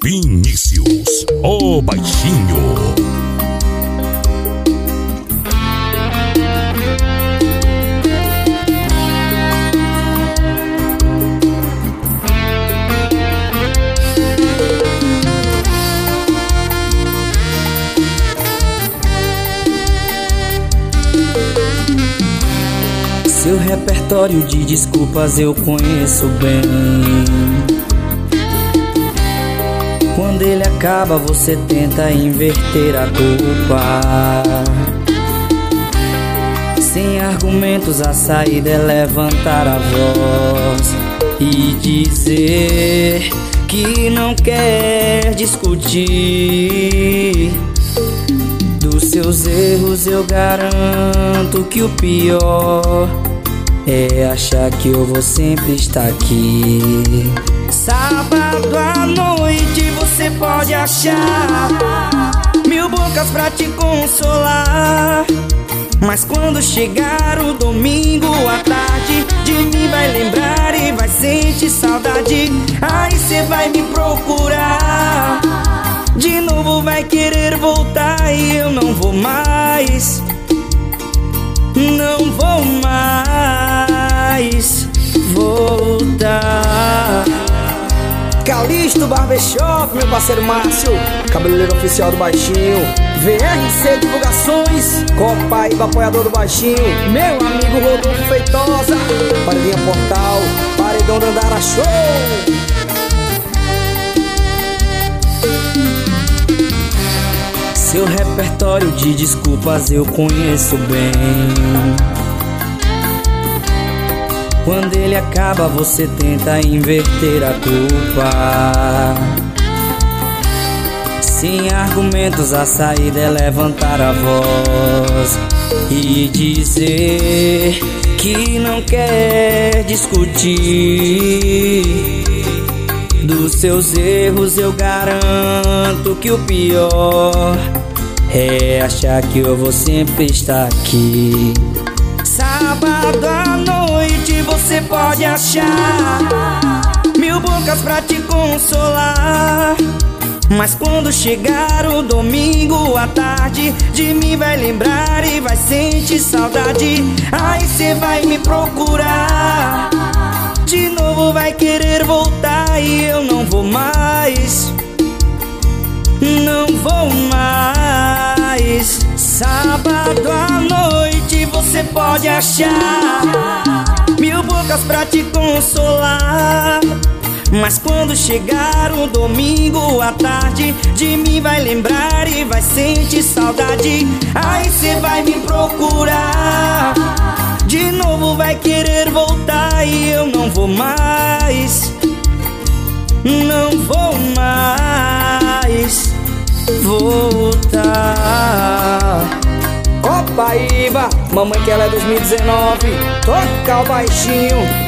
Vinícius, o baixinho. Seu repertório de desculpas eu conheço bem. Quando ele acaba, você tenta inverter a culpa. Sem argumentos, a saída é levantar a voz e dizer que não quer discutir. Dos seus erros eu garanto que o pior é achar que eu vou sempre estar aqui. Sábado à noite você pode achar mil bocas pra te consolar, mas quando chegar o domingo à tarde, de mim vai lembrar e vai sentir saudade. Aí cê vai me procurar, de novo vai querer voltar e eu não vou mais. Não vou mais voltar. Calixto Barbershop, meu parceiro Márcio, cabeleireiro oficial do Baixinho. VRC Divulgações, Copaíba, apoiador do Baixinho. Meu amigo Rodolfo Feitosa, Paredinha Portal, Paredão Dandara Show. Seu repertório de desculpas eu conheço bem. Quando ele acaba, você tenta inverter a culpa. Sem argumentos, a saída é levantar a voz e dizer que não quer discutir. Dos seus erros eu garanto que o pior é achar que eu vou sempre estar aqui. Sábado à noite você pode achar mil bocas pra te consolar, mas quando chegar o domingo à tarde, de mim vai lembrar e vai sentir saudade. Aí cê vai me procurar, de novo vai querer voltar e eu não vou mais. Não vou mais. Sábado à noite você pode achar mil bocas pra te consolar, mas quando chegar o domingo à tarde, de mim vai lembrar e vai sentir saudade. Aí cê vai me procurar, de novo vai querer voltar e eu não vou mais. Não vou mais voltar. Copaíba, mamãe que ela é 2019, toca o Baixinho.